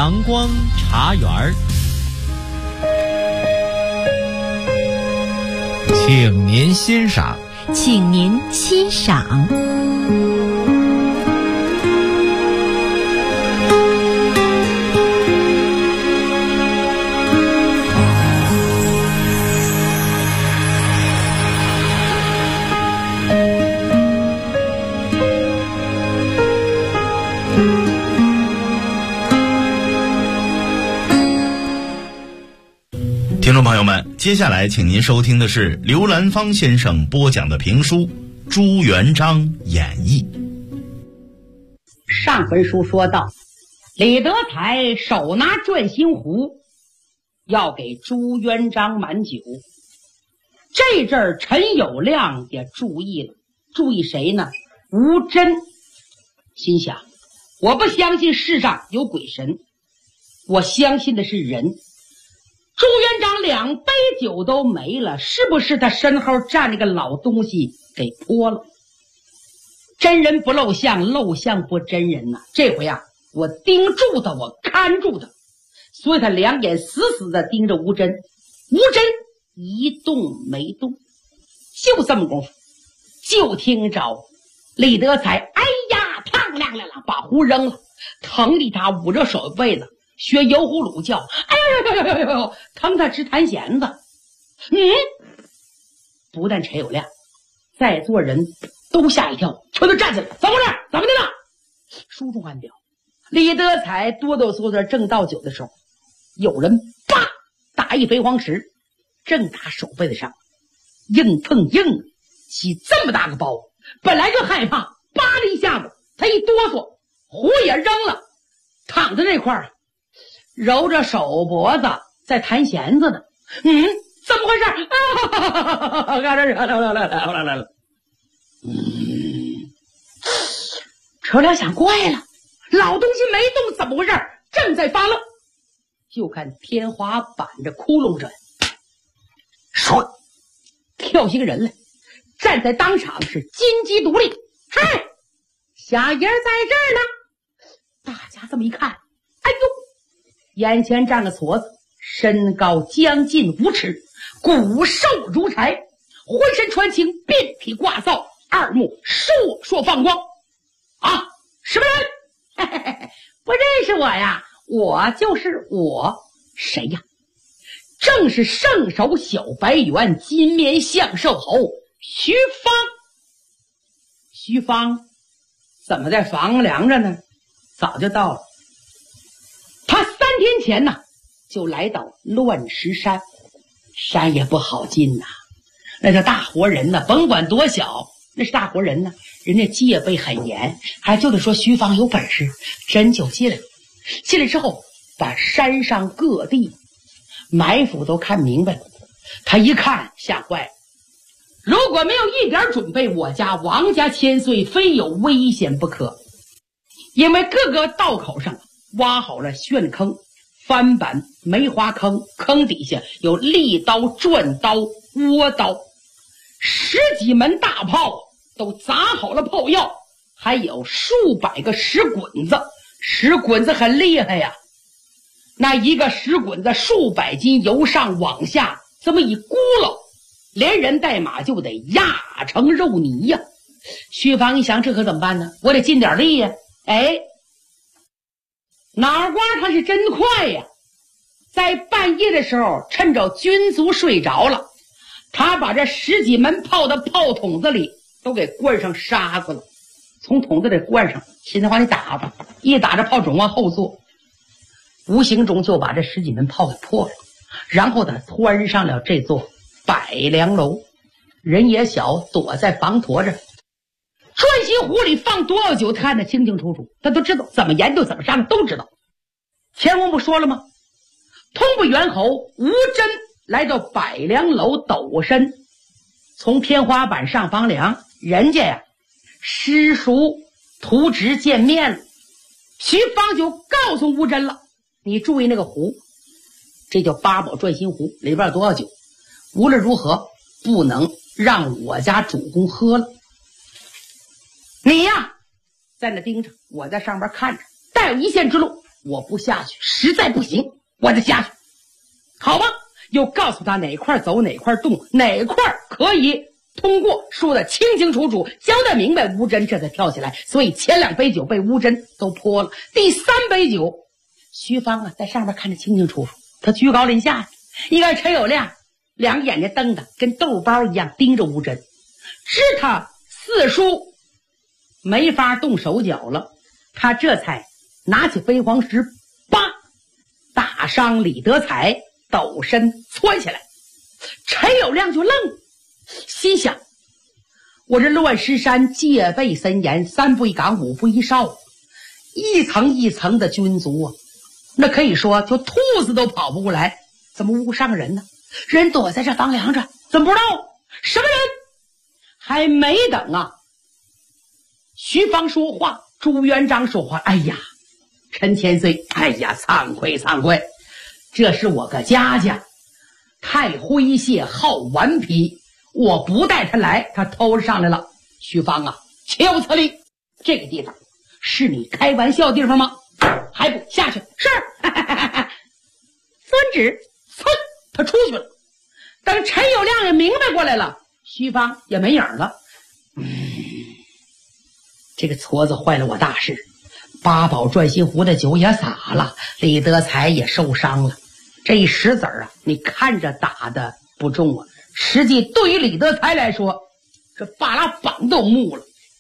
阳光茶园儿，请您欣赏。 请您欣赏。 听众朋友们，接下来请您收听的是刘兰芳先生播讲的评书《朱元璋演义》。 上回书说到，李德才手拿转心壶，要给朱元璋满酒。这阵儿陈友谅也注意了，注意谁呢？吴真。心想，我不相信世上有鬼神，我相信的是人。朱元璋2杯酒都没了，是不是他身后站着个老东西给泼了？真人不露相，露相不真人呐。这回啊，我盯住他，我看住他，所以他两眼死死地盯着吴真。吴真一动没动，就这么功夫，就听着李德才哎呀嘡亮亮了，把壶扔了，疼的他捂着手背子学油葫芦叫，哎呦，疼他直弹弦子。不但陈友谅，在座人都吓一跳，全都站起来，怎么回事？怎么的了？书中暗表，李德才哆哆嗦嗦正倒酒的时候，有人叭打一飞黄石，正打手背子上，硬碰硬起这么大个包，本来就害怕，叭的一下子他一哆嗦，壶也扔了，躺在那块儿揉着手脖子在弹弦子呢。怎么回事？来了。陈友谅想，怪了，老东西没动，怎么回事？正在发愣，就看天花板这窟窿着，唰跳起个人来，站在当场是金鸡独立。嗨，小爷在这儿呢。大家这么一看，哎呦，眼前站个矬子，身高将近5尺，骨瘦如柴，浑身穿青，遍体挂扫，二目烁烁放光。啊，什么人？不认识我呀？我就是我。谁呀？正是圣手小白猿，金面象兽猴徐芳。徐芳怎么在房梁着呢？早就到了。他3天前呢就来到乱石山，山也不好进呐，那叫大活人呢，甭管多小，那是大活人呢，人家戒备很严，还就得说徐芳有本事，真就进来了。进来之后，把山上各地埋伏都看明白了。他一看吓坏了，如果没有一点准备，我家王家千岁非有危险不可。因为各个道口上挖好了旋坑、翻板、梅花坑，坑底下有利刀、转刀、倭刀，10几门大炮都砸好了炮药，还有数百个石滚子。石滚子很厉害呀，那一个石滚子数百斤，由上往下这么一咕噜，连人带马就得压成肉泥呀。徐芳一想，这可怎么办呢？我得尽点力呀。脑瓜他是真快呀，在半夜的时候，趁着军卒睡着了，他把这10几门炮的炮筒子里都给灌上沙子了，从筒子里灌上，现在往里打吧，一打这炮种往后坐，无形中就把这10几门炮给破了。然后他窜上了这座百梁楼，人也小，躲在房坨着。转心壶里放多少酒，他看得清清楚楚，他都知道怎么研究怎么杀的，都知道。前文不说了吗？通不猿侯吴真来到百梁楼抖身，从天花板上房梁，人家呀师叔图纸见面了。徐芳就告诉吴真了，你注意那个壶，这叫八宝转心壶，里边有多少酒，无论如何不能让我家主公喝了。你呀在那盯着，我在上边看着，待有一线之路， 我不下去，实在不行，我得下去。好吧，又告诉他哪块走哪块动，哪块可以通过，说的清清楚楚，交代明白，吴真这才跳起来。所以前2杯酒被吴真都泼了，第3杯酒，徐芳在上面看得清清楚楚，他居高临下，一看陈友谅2个眼睛瞪的跟豆包一样盯着吴真，知他四叔没法动手脚了，他这才拿起飞黄石，打伤李德才，抖身窜下来。陈友谅就愣了，心想我这乱石山戒备森严，3不一岗5不一哨，一层一层的军卒啊，那可以说就兔子都跑不过来，怎么误伤人呢？人躲在这房梁着，怎么不知道什么人？还没等徐芳说话，朱元璋说话，哎呀，陈千岁，哎呀，惭愧惭愧，这是我个家家，太诙谐好顽皮，我不带他来，他偷上来了。徐芳切勿此理，这个地方是你开玩笑的地方吗？还不下去？是。遵旨。他出去了。等陈友谅也明白过来了，徐芳也没影了。这个矬子坏了我大事，八宝转心湖的酒也洒了，李德才也受伤了。这一石子你看着打的不重实际对于李德才来说，这巴拉膀都木了。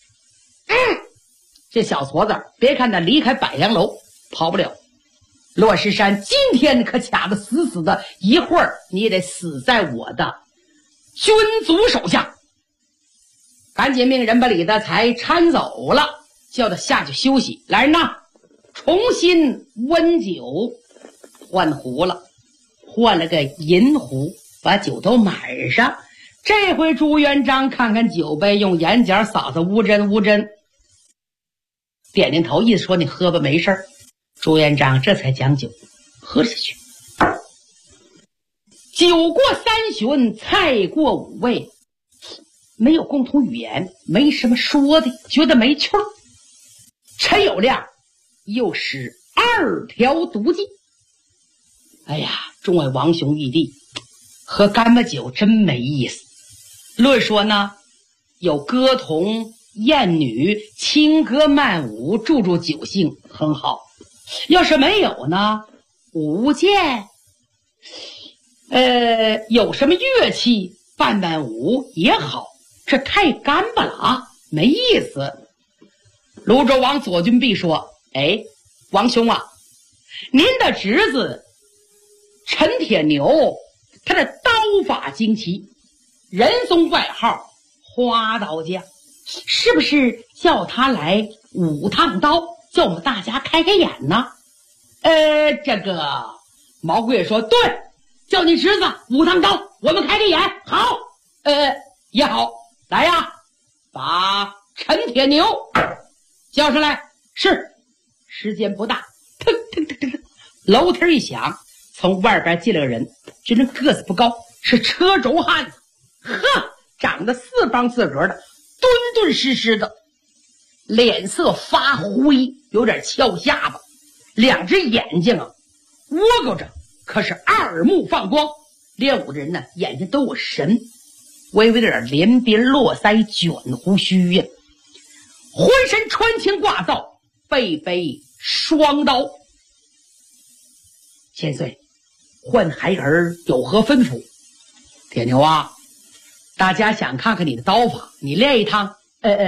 这小矬子别看他离开百阳楼跑不了，落石山今天可卡得死死的，一会儿你也得死在我的军卒手下。赶紧命人把李德才搀走了，叫他下去休息。来人呐，重新温酒，换壶了，换了个银壶，把酒都满上。这回朱元璋看看酒杯，用眼角扫扫乌针，点点头，意思说你喝吧，没事。朱元璋这才将酒喝了下去。酒过3巡，菜过5味，没有共同语言，没什么说的，觉得没趣儿。陈友谅又使2条毒计。哎呀，众位王兄玉帝，喝干巴酒真没意思。论说呢，有歌童、艳女、轻歌曼舞，助酒兴，很好。要是没有呢，舞剑，有什么乐器伴舞也好，这太干巴了没意思。泸州王左军弼说：“王兄您的侄子陈铁牛，他的刀法精奇，人送外号花刀匠，是不是叫他来5趟刀，叫我们大家开开眼呢？”这个毛贵说：“对，叫你侄子5趟刀，我们开开眼。好，也好，来呀，把陈铁牛叫上来。”是，时间不大，腾腾腾腾，楼梯一响，从外边进来个人，这人个子不高，是车轴汉子，长得4方4格的，敦敦实实的，脸色发灰，有点翘下巴，2只眼睛窝勾着，可是2目放光。练武的人呢，眼睛都有神，微微的点连边络腮，卷胡须呀，浑身穿青挂造，背背双刀。千岁，唤孩儿有何吩咐？铁牛大家想看看你的刀法，你练一趟。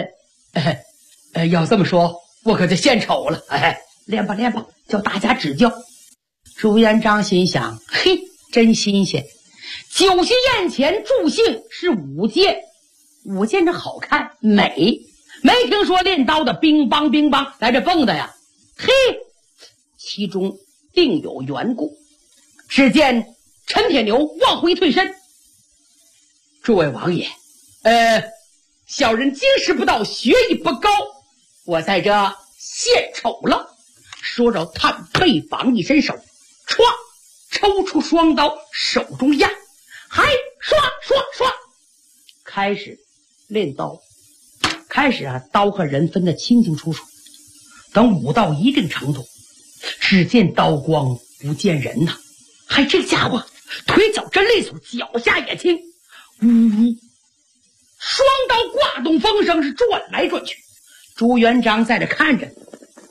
要这么说，我可就献丑了。练吧练吧，叫大家指教。朱元璋心想：嘿，真新鲜！酒席宴前助兴是舞剑，舞剑这好看美，没听说练刀的乒乓乒乓来这蹦的呀。嘿，其中定有缘故。只见陈铁牛往回退身：“诸位王爷，小人经识不到，学艺不高，我在这献丑了。”说着探背膀一伸手，歘，抽出双刀，手中压，还刷刷刷，开始练刀。开始刀和人分得清清楚楚。等舞到一定程度， 只见刀光不见人呐，还这家伙腿脚真利索，脚下也轻，呜呜，双刀挂动风声，是转来转去。朱元璋在这看着，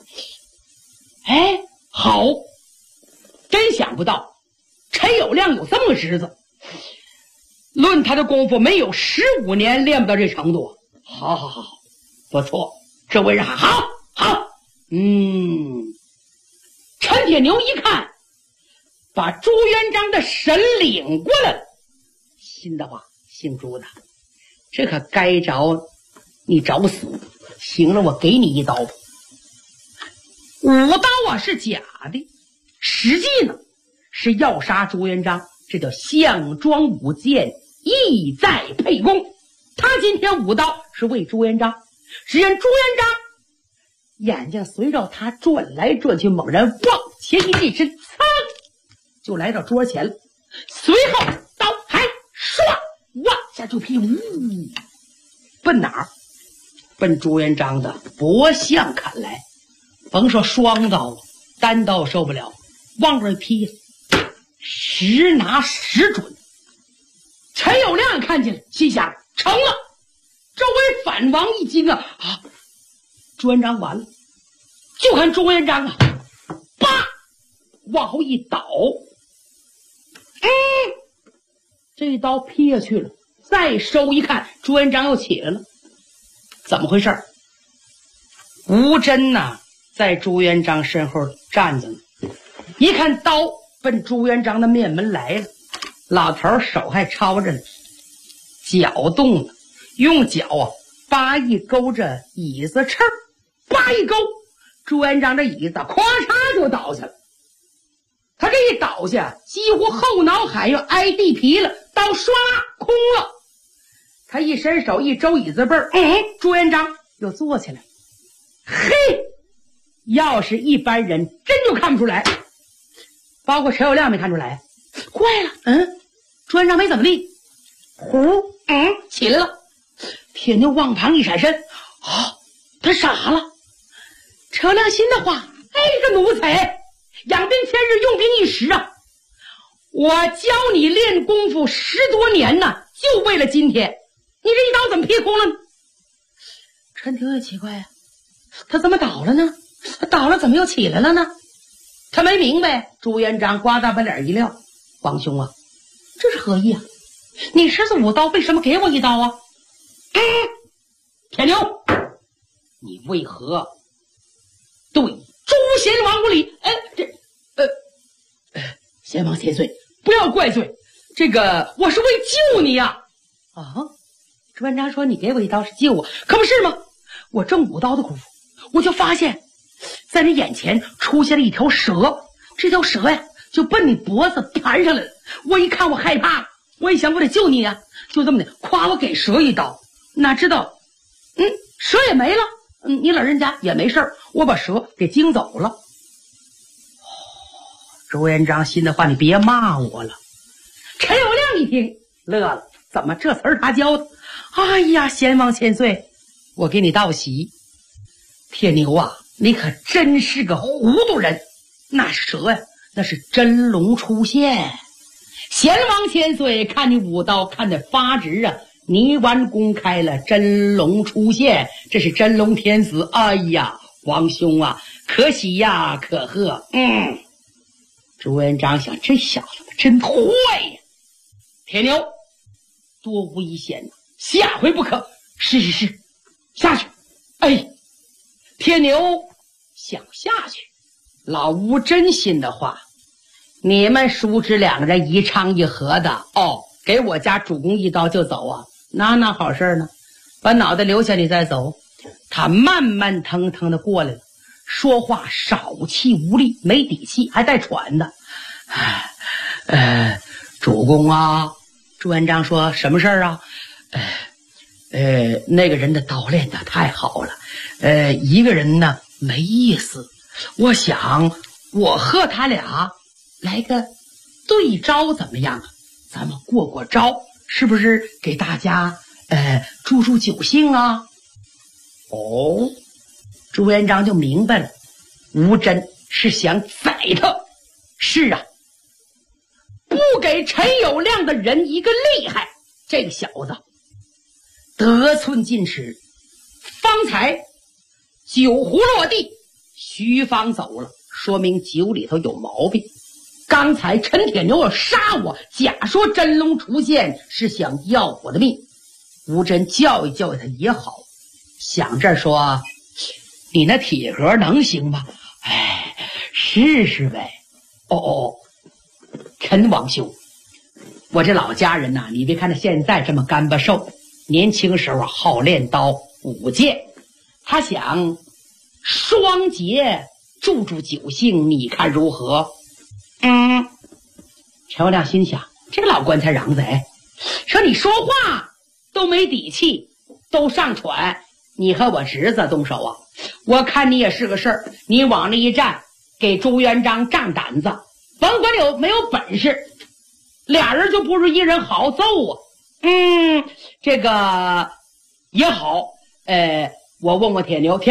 哎，好，真想不到陈友谅有这么个侄子，论他的功夫，没有15年练不到这程度。好，不错，这位人好。陈铁牛一看，把朱元璋的神领过来了，心的话，姓朱的，这可该着你找死。行了，我给你一刀。武刀啊是假的，实际呢是要杀朱元璋，这叫项庄舞剑，意在沛公。他今天舞刀是为朱元璋，只见朱元璋眼睛随着他转来转去，猛然往前一立身，噌就来到桌前了。随后刀还唰往下就劈，奔哪儿？奔朱元璋的脖项砍来。甭说双刀了，单刀受不了，往这劈，实拿实准。陈友谅看见了，心想成了。周围反王一惊啊！朱元璋完了。就看朱元璋啊，叭往后一倒，这一刀劈下去了。再收一看，朱元璋又起来了，怎么回事？吴真呐，在朱元璋身后站着呢，一看刀奔朱元璋的面门来了，老头手还抄着呢，脚动了，用脚啊叭一勾着椅子翅，叭一勾，朱元璋这椅子咵嚓就倒下了。他这一倒下，几乎后脑海要挨地皮了，刀唰空了。他一伸手一周椅子背儿，朱元璋又坐起来。嘿，要是一般人真就看不出来，包括陈友谅没看出来。怪了，朱元璋没怎么地，起来了。铁牛往旁一闪身，他傻了。陈友谅心的话，这个奴才养兵千日，用兵一时啊！我教你练功夫10多年呢，就为了今天，你这一刀怎么劈空了呢？陈铁也奇怪呀，他怎么倒了呢？他倒了怎么又起来了呢？他没明白。朱元璋呱嗒把脸一撂，王兄啊，这是何意啊？你狮子舞刀为什么给我一刀啊？铁牛，你为何对朱贤王无礼？贤王千岁，不要怪罪，这个我是为救你呀！朱元璋说你给我一刀是救我，可不是吗？我正舞刀的功夫，我就发现在你眼前出现了一条蛇，这条蛇呀就奔你脖子盘上来了。我一看我害怕，我一想我得救你啊，就这么的夸我给蛇一刀，哪知道蛇也没了，你老人家也没事，我把蛇给惊走了。朱元璋心的话，你别骂我了。陈友谅一听乐了，怎么这词儿他教的？哎呀，贤王千岁，我给你道喜。铁牛啊，你可真是个糊涂人。那蛇呀，那是真龙出现。贤王千岁，看你舞刀看得发直啊，泥丸公开了，真龙出现，这是真龙天子。哎呀，王兄啊，可喜呀，可贺。朱元璋想，这小子真坏呀！铁牛，多无一险呐，下回不可。是，下去。铁牛想下去，老吴真心的话，你们叔侄两个人一唱一和的，给我家主公一刀就走啊？那好事呢，把脑袋留下你再走。他慢慢腾腾的过来了，说话少气无力，没底气，还带喘的。主公啊，朱元璋说什么事儿啊？那个人的刀练得太好了，一个人呢没意思，我想我和他俩来个对招怎么样啊？咱们过招，是不是给大家助酒兴啊？朱元璋就明白了，吴真是想宰他。是啊，不给陈友谅的人一个厉害，这个小子得寸进尺。方才酒壶落地，徐芳走了，说明酒里头有毛病。刚才陈铁牛要杀我，假说真龙出现是想要我的命。吴真教育教育他也好，想这说，你那体格能行吗？哎，试试呗。哦，陈王兄，我这老家人呐，你别看他现在这么干巴瘦，年轻时候好练刀舞剑，他想双节助助酒兴，你看如何？陈友谅心想，这个老棺材瓤子，说你说话都没底气，都上喘，你和我侄子动手啊？我看你也是个事儿，你往那一站，给朱元璋胀胆子，甭管有没有本事，俩人就不如一人好揍啊。这个也好。我问问铁牛，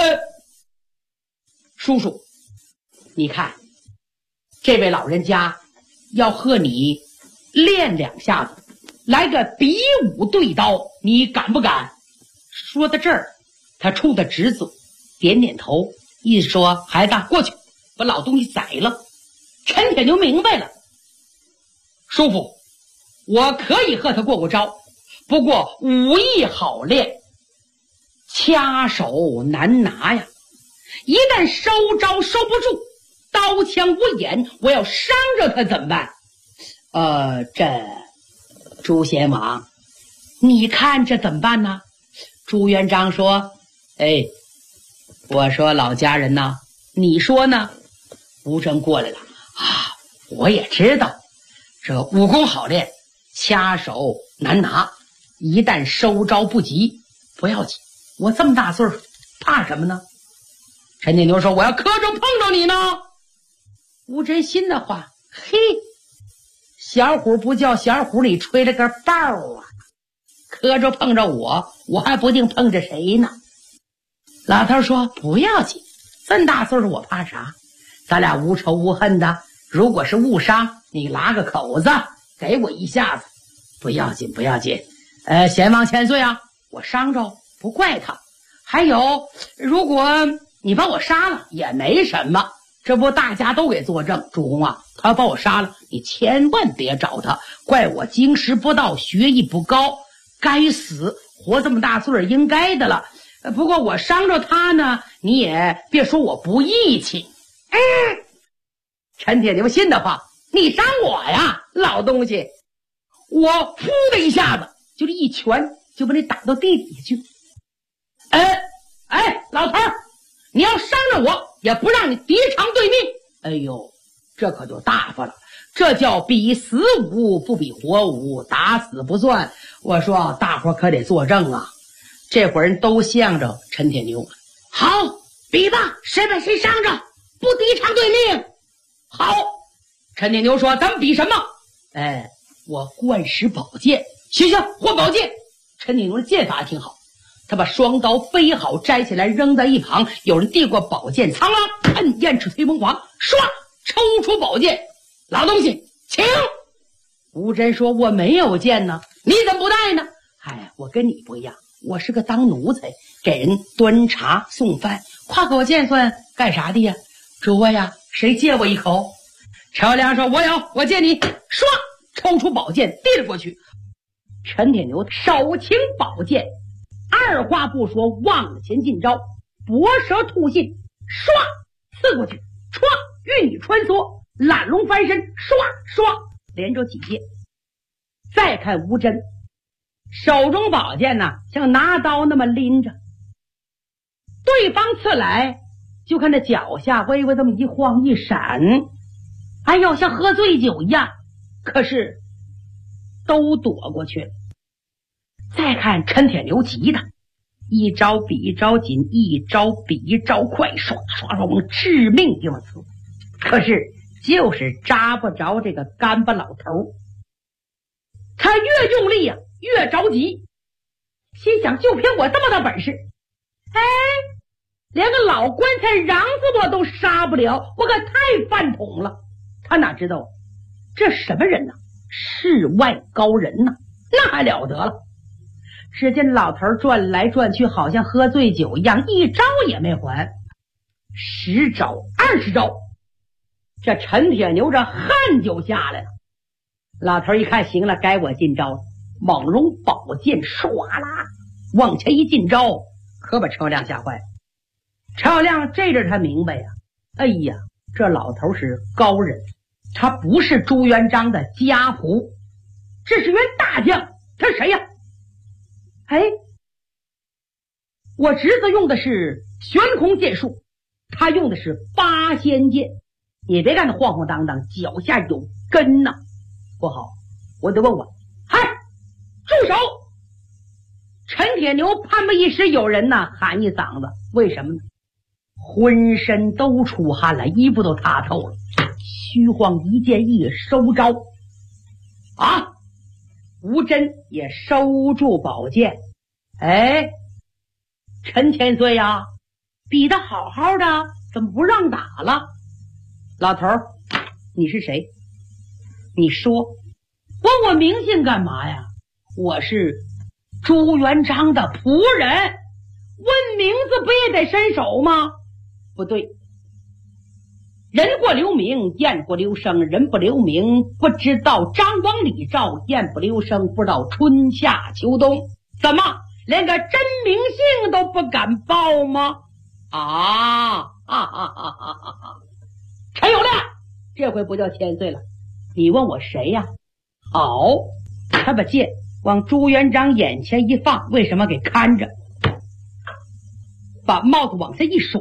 叔叔，你看这位老人家要和你练2下子，来个比武对刀，你敢不敢？说到这儿，他冲他侄子点点头，意思说孩子过去把老东西宰了。陈铁牛明白了，叔父，我可以和他过招，不过武艺好练，掐手难拿呀，一旦收招收不住，刀枪无眼，我要伤着他怎么办？这朱贤王，你看这怎么办呢？朱元璋说，我说老家人呐，你说呢？吴真过来了啊，我也知道这武功好练，掐手难拿，一旦收招不及不要紧，我这么大岁数怕什么呢？陈铁牛说，我要磕着碰着你呢。吴真心的话，嘿，小虎不叫小虎，你吹了个爆啊！磕着碰着我还不定碰着谁呢。老头说，不要紧，这么大岁数我怕啥？咱俩无仇无恨的，如果是误伤，你拉个口子给我一下子，不要紧不要紧。贤王千岁啊，我伤着不怪他。还有，如果你把我杀了也没什么，这不大家都给作证。主公啊，他要把我杀了，你千万别找他，怪我经师不到，学艺不高，该死，活这么大岁数应该的了。不过我伤着他呢，你也别说我不义气。陈铁牛信的话，你伤我呀，老东西！我噗的一下子，就这一拳就把你打到地底下去。老头儿，你要伤着我，也不让你敌场对命。哎呦，这可就大发了，这叫比死武不比活武，打死不算。我说大伙可得作证啊！这会儿人都向着陈铁牛，好，比吧，谁把谁伤着，不敌场对命。好，陈铁牛说，咱们比什么？我灌石宝剑。行，换宝剑。陈铁牛的剑法挺好，他把双刀飞好摘起来扔在一旁，有人递过宝剑，苍啷摁燕翅推凤凰，唰抽出宝剑，老东西请。吴真说，我没有剑呢，你怎么不带呢？我跟你不一样，我是个当奴才，给人端茶送饭，挎口剑算干啥的呀？主呀，谁借我一口？陈友谅说，我有，我借你。唰抽出宝剑递了过去，陈铁牛手擎宝剑，二话不说往前进招，搏蛇吐信，唰刺过去，歘玉女穿梭，懒龙翻身，唰唰连着几剑。再看吴真手中宝剑呢，像拿刀那么拎着，对方刺来，就看这脚下微微这么一晃一闪，哎呦，像喝醉酒一样，可是都躲过去了。再看陈铁牛急的，一招比一招紧，一招比一招快，唰唰唰往致命地方刺，可是就是扎不着这个干巴老头。他越用力啊，越着急，心想就凭我这么大本事， 连个老棺材瓤子我都杀不了，我可太饭桶了。他哪知道这什么人呢？世外高人呢，那还了得了。只见老头转来转去，好像喝醉酒一样，一招也没还，10招20招，这陈铁牛这汗就下来了。老头一看行了，该我进招了，猛龙宝剑唰啦往前一进招，可把车辆吓坏了。车辆这阵他明白呀，哎呀，这老头是高人，他不是朱元璋的家仆，这是员大将。他谁呀？哎，我侄子用的是悬空剑术，他用的是八仙剑。你别看他晃晃荡荡，脚下有根呐。不好，我得问问。嗨，住手！陈铁牛攀不一时有人呐喊一嗓子，为什么呢？浑身都出汗了，衣服都塌透了。虚晃一剑一收招啊，吴真也收住宝剑。哎，陈千岁呀，比得好好的，怎么不让打了？老头儿，你是谁？你说，问我名姓干嘛呀？我是朱元璋的仆人，问名字不也得伸手吗？不对，人过留名，雁过留声。人不留名，不知道张王李赵；雁不留声，不知道春夏秋冬。怎么连个真名姓都不敢报吗？陈友谅，这回不叫千岁了，你问我谁呀？好，他把剑往朱元璋眼前一放，为什么给看着？把帽子往下一甩，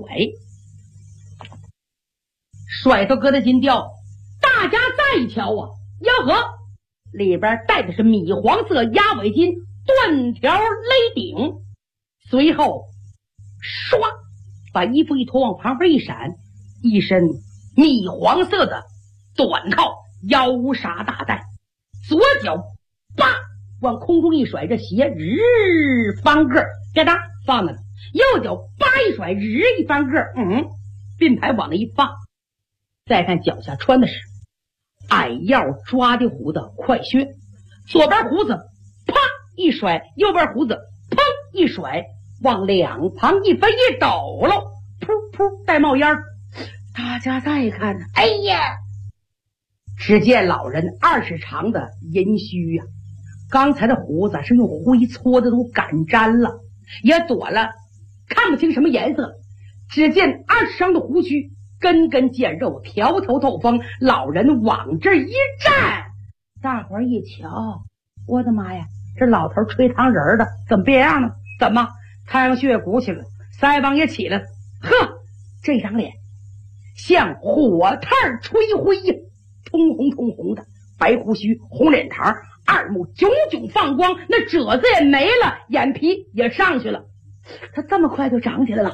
甩头搁在金吊，大家再一瞧啊，呀呵，里边戴的是米黄色鸭尾巾，断条勒顶。随后唰把衣服一脱，往旁边一闪，一身米黄色的短套腰纱大带，左脚叭往空中一甩，这鞋日翻个嘎哒放那了，右脚叭一甩，日一翻个并排往那一放。再看脚下穿的是矮腰抓的胡子快靴，左边胡子啪一甩，右边胡子砰一甩，往两旁一分一抖喽，噗噗带冒烟。大家再看，哎呀，只见老人20长的银须呀，刚才的胡子是用灰搓的，都擀粘了，也躲了，看不清什么颜色。只见20长的胡须，根根见肉，条条透风。老人往这一站，大伙儿一瞧，我的妈呀，这老头吹糖人的怎么变样了？怎么太阳穴鼓起来了，腮帮也起来了？呵，这张脸像火炭吹灰呀，通红通红的，白胡须，红脸膛，二目炯炯放光，那褶子也没了，眼皮也上去了。他这么快就长起来了。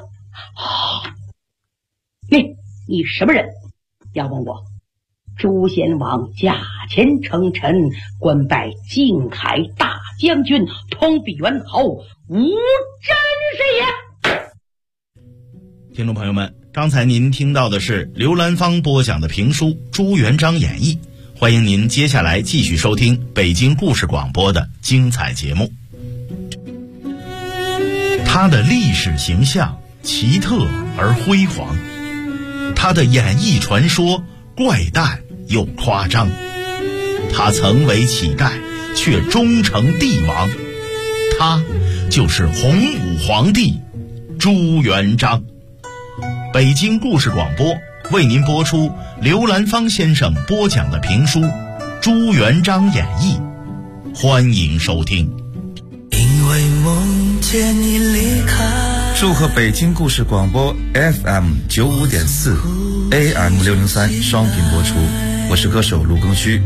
你什么人？要问我，朱贤王驾前称臣，官拜靖海大将军，通比猿侯，吴真是也。 听众朋友们，刚才您听到的是刘兰芳播讲的评书《朱元璋演义》，欢迎您接下来继续收听北京故事广播的精彩节目。他的历史形象奇特而辉煌，他的演绎传说怪诞又夸张，他曾为乞丐却终成帝王，他就是洪武皇帝朱元璋。北京故事广播为您播出刘兰芳先生播讲的评书《朱元璋演义》，欢迎收听。 因为梦见你离开， 祝贺北京故事广播 FM 95.4 AM 603双频播出，我是歌手卢庚戌。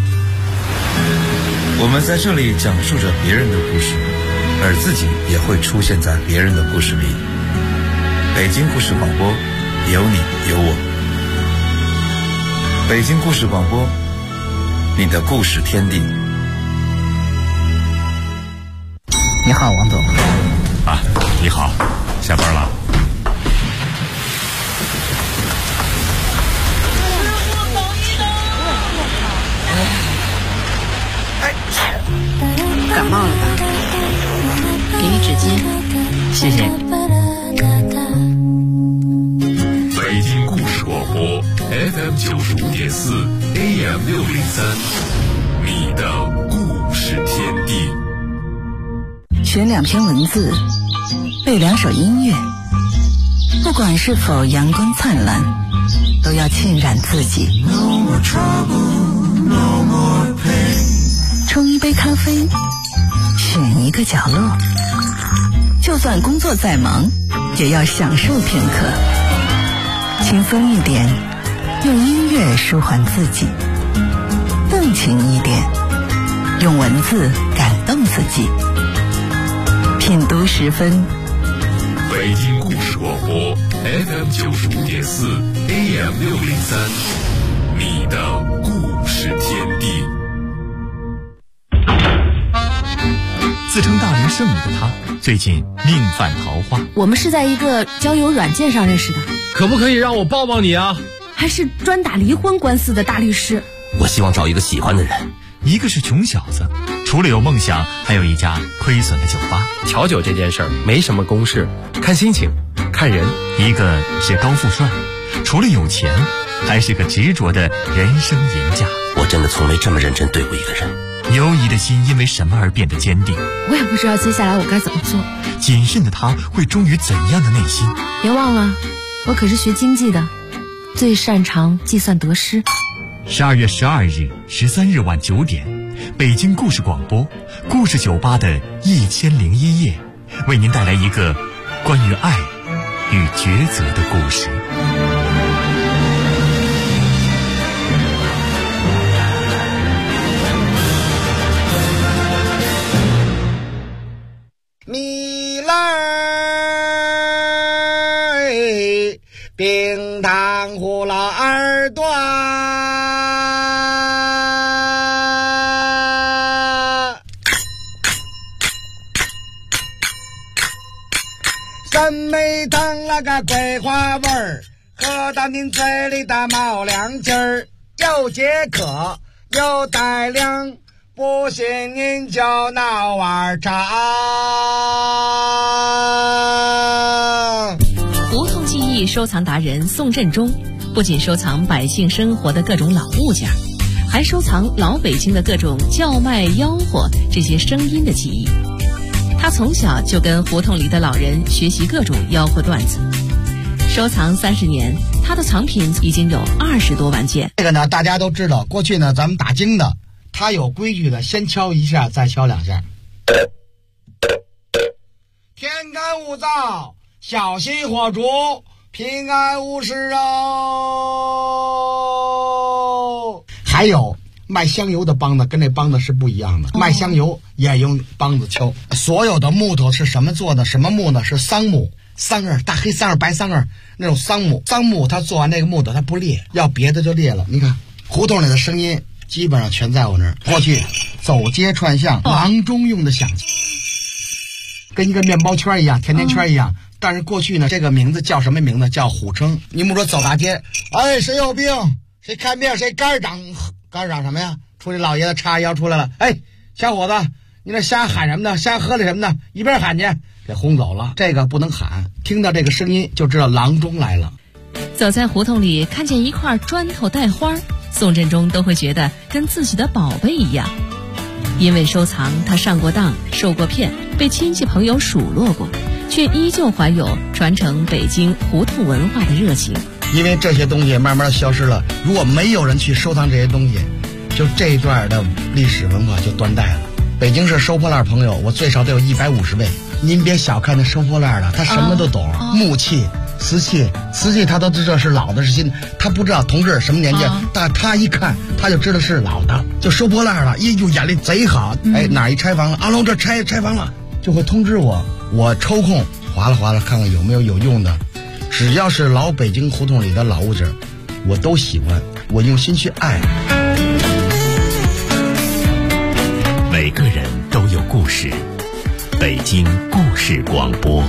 我们在这里讲述着别人的故事，而自己也会出现在别人的故事里。北京故事广播，有你有我。北京故事广播，你的故事天地。 你好，王总。 啊，你好，下班了？ 谢谢。 北京故事广播 FM 95.4 AM 603，你的故事天地。 选2篇文字，背2首音乐，不管是否阳光灿烂，都要浸染自己。冲一杯咖啡，选一个角落，就算工作再忙，也要享受片刻。轻松一点，用音乐舒缓自己；动情一点，用文字感动自己。品读10分， 北京故事广播 FM 95.4 AM 603，你的故事天地。 自称大龄剩女的他，最近命犯桃花。 我们是在一个交友软件上认识的。 可不可以让我抱抱你啊？ 还是专打离婚官司的大律师。 我希望找一个喜欢的人。 一个是穷小子，除了有梦想，还有一家亏损的酒吧。 调酒这件事儿没什么公式，看心情，看人。 一个是高富帅，除了有钱，还是个执着的人生赢家。 我真的从没这么认真对过一个人。 犹疑的心因为什么而变得坚定？ 我也不知道接下来我该怎么做。 谨慎的他会忠于怎样的内心？ 别忘了，我可是学经济的，最擅长计算得失。 12月12日、13日晚9点，北京故事广播故事酒吧的1001夜，为您带来一个关于爱与抉择的故事。 米来冰糖葫芦耳朵，酸梅汤那个桂花味儿，喝到您嘴里的冒凉劲儿，又解渴又带凉，不信您就闹碗茶。 胡同记忆收藏达人宋振中，不仅收藏百姓生活的各种老物件，还收藏老北京的各种叫卖吆喝这些声音的记忆。他从小就跟胡同里的老人学习各种吆喝段子，收藏30年，他的藏品已经有20多万件。 这个呢，大家都知道，过去呢，咱们打更的，他有规矩的，先敲一下，再敲2下。天干物燥，小心火烛，平安无事哦。还有卖香油的梆子跟这梆子是不一样的，卖香油也用梆子敲。所有的木头是什么做的？什么木呢？是桑木，桑叶，大黑桑叶、白桑叶那种桑木。桑木它做完这个木头它不裂，要别的就裂了。你看胡同里的声音基本上全在我那儿。过去走街串巷，郎中用的响器，跟一个面包圈一样，甜甜圈一样。但是过去呢，这个名字叫什么名字？叫虎称。你们说走大街，哎，谁有病？谁看病？谁肝长什么呀？出去老爷子叉腰出来了，哎，小伙子，你那瞎喊什么呢？瞎喝的什么呢？一边喊去，给轰走了。这个不能喊，听到这个声音就知道郎中来了。 走在胡同里，看见一块砖头带花，宋振中都会觉得跟自己的宝贝一样。因为收藏，他上过当，受过骗，被亲戚朋友数落过，却依旧怀有传承北京胡同文化的热情。 因为这些东西慢慢消失了，如果没有人去收藏这些东西，就这一段的历史文化就断代了。北京市收破烂朋友，我最少得有150位。您别小看那收破烂的，他什么都懂，木器、瓷器他都知道是老的是新的，他不知道同志什么年纪，但他一看他就知道是老的，就收破烂了，就眼力贼好。哎，哪一拆房了？阿龙这拆房了，就会通知我，我抽空划拉看看有没有用的。只要是老北京胡同里的老物件，我都喜欢，我用心去爱。 每个人都有故事，北京故事广播。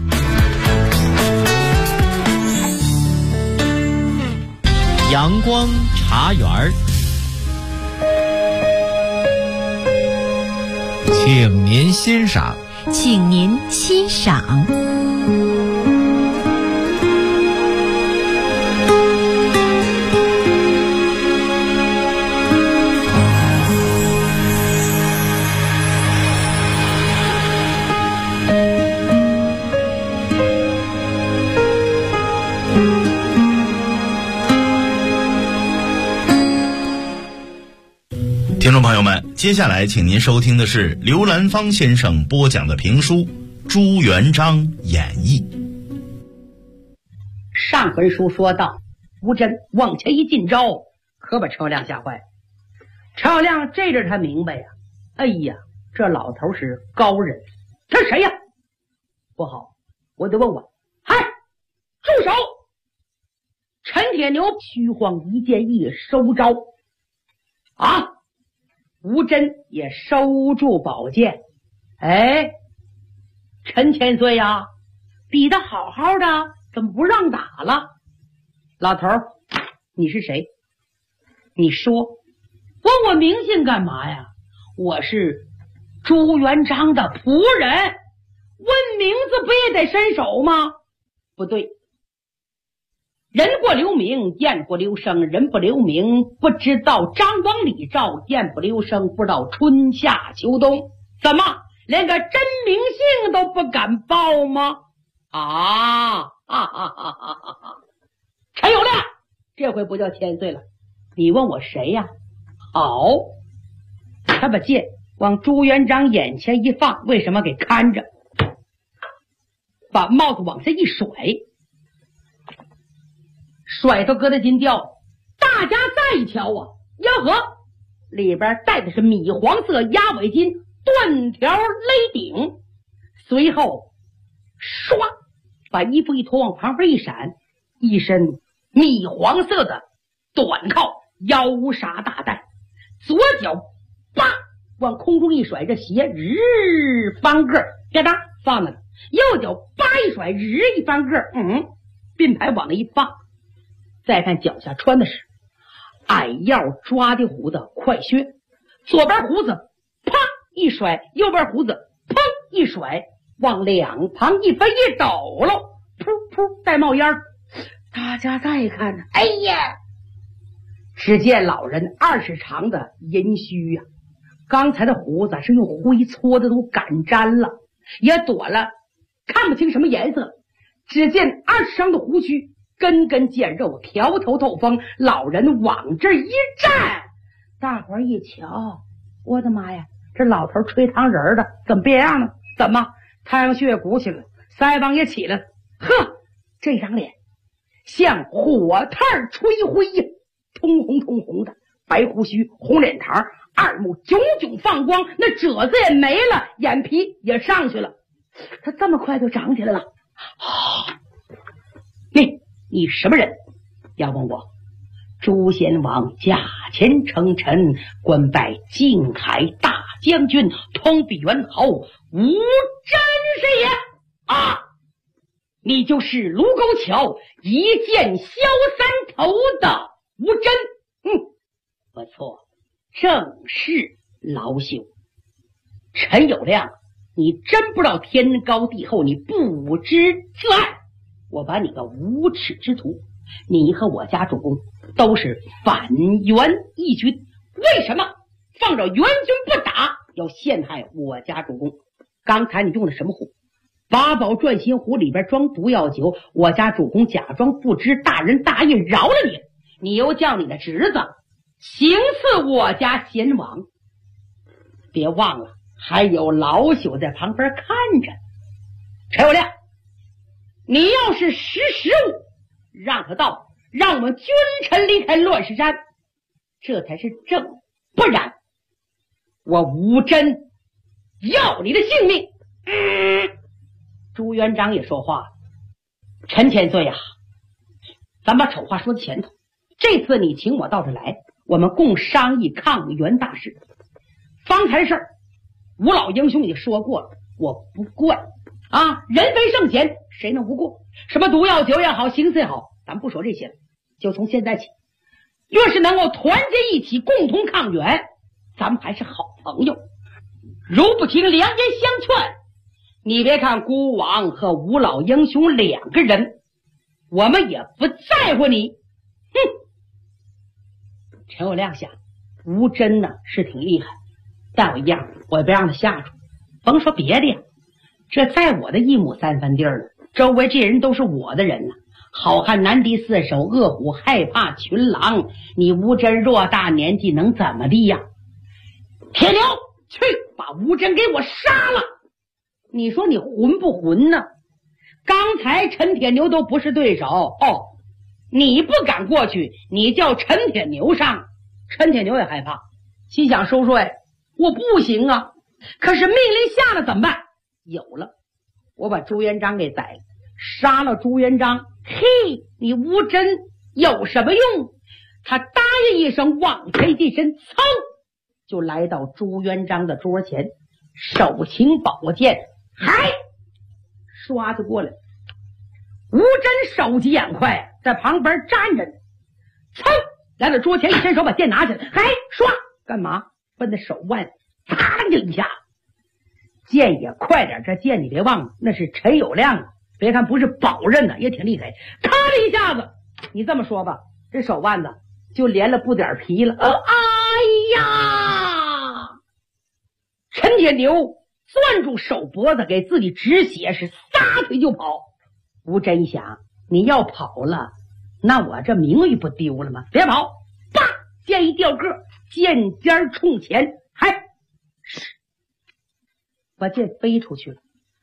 阳光茶园，请您欣赏请您欣赏。 听众朋友们，接下来请您收听的是刘兰芳先生播讲的评书《朱元璋演义》。 上回书说到，吴真往前一进招，可把车亮吓坏了。车亮这阵他明白呀，哎呀，这老头是高人，他谁呀？不好，我得问问。嗨，住手！陈铁牛虚晃一剑一收招啊！吴真也收住宝剑。哎，陈千岁呀，比得好好的，怎么不让打了？老头儿，你是谁？你说，问我名姓干嘛呀？我是朱元璋的仆人，问名字不也得伸手吗？不对，人过留名，雁过留声。人不留名，不知道张王李赵；雁不留声，不知道春夏秋冬。怎么连个真名姓都不敢报吗？陈友谅，这回不叫千岁了，你问我谁呀？好，他把剑往朱元璋眼前一放，为什么给看着？把帽子往下一甩，甩头疙瘩金掉，大家再一瞧啊，呀呵，里边戴的是米黄色鸭尾巾，断条勒顶。随后唰把衣服一脱，往旁边一闪，一身米黄色的短靠腰纱大带，左脚叭往空中一甩，这鞋日翻个啪嗒放那了，右脚叭一甩，日一翻个并排往那一放。再看脚下穿的是矮腰抓的胡子快靴，左边胡子啪一甩，右边胡子砰一甩，往两旁一飞一抖喽，噗噗带冒烟。大家再看呢，哎呀，只见老人20长的银须呀，刚才的胡子是用灰搓的，都擀粘了，也躲了，看不清什么颜色。只见20长的胡须，根根见肉，条条透风。老人往这一站，大伙儿一瞧，我的妈呀，这老头吹糖人的怎么变样了？怎么太阳穴鼓起来了，腮帮也起来了？呵，这张脸像火炭吹灰呀，通红通红的，白胡须，红脸膛，二目炯炯放光，那褶子也没了，眼皮也上去了。他这么快就长起来了。你什么人？要问我，朱贤王驾前称臣，官拜靖海大将军，通比元侯，吴真是也啊！你就是卢沟桥一剑削三头的吴真。不错，正是老朽。陈友谅，你真不知道天高地厚，你不知自爱。我把你个无耻之徒，你和我家主公都是反元义军，为什么放着元军不打，要陷害我家主公？刚才你用的什么壶？八宝转心壶里边装毒药酒，我家主公假装不知，大仁大义饶了你，你又叫你的侄子行刺我家贤王。别忘了还有老朽在旁边看着。陈友谅，你要是识时务，让他到，让我们君臣离开乱石山，这才是正，不然我吴真要你的性命。朱元璋也说话了，陈千岁呀，咱把丑话说前头，这次你请我到这来，我们共商议抗元大事。方才的事儿，吴老英雄也说过了，我不怪啊，人非圣贤，谁能无过？什么毒药酒也好，行刺也好，咱不说这些了，就从现在起，越是能够团结一起，共同抗元，咱们还是好朋友。如不听良言相劝， 你别看孤王和吴老英雄2个人，我们也不在乎你。哼！陈友谅想，吴真呢是挺厉害，但我一样，我也别让他吓住。甭说别的呀，这在我的1亩3分地儿了，周围这些人都是我的人呢。好汉难敌4手，恶虎害怕群狼。你吴真偌大年纪能怎么地呀？铁牛，去把吴真给我杀了！你说你混不混呢？刚才陈铁牛都不是对手哦，你不敢过去，你叫陈铁牛上，陈铁牛也害怕，心想收税我不行啊，可是命令下了怎么办？有了，我把朱元璋给宰了，杀了朱元璋。嘿，你吴真有什么用？他答应一声，往前一身，噌就来到朱元璋的桌前，手擎宝剑，嗨，刷就过来。吴真手疾眼快，在旁边站着呢，噌来到桌前，一伸手把剑拿起来，嗨，刷干嘛？奔着手腕，嚓就一下，剑也快点，这剑你别忘了，那是陈友谅啊。别看不是宝刃呢，也挺厉害，咔的一下子，你这么说吧，这手腕子就连了不点皮了。哎呀！陈铁牛攥住手脖子，给自己止血，是撒腿就跑。吴真一想，你要跑了，那我这名誉不丢了吗？别跑！叭，剑一掉个，剑尖冲前，嗨，把剑飞出去了。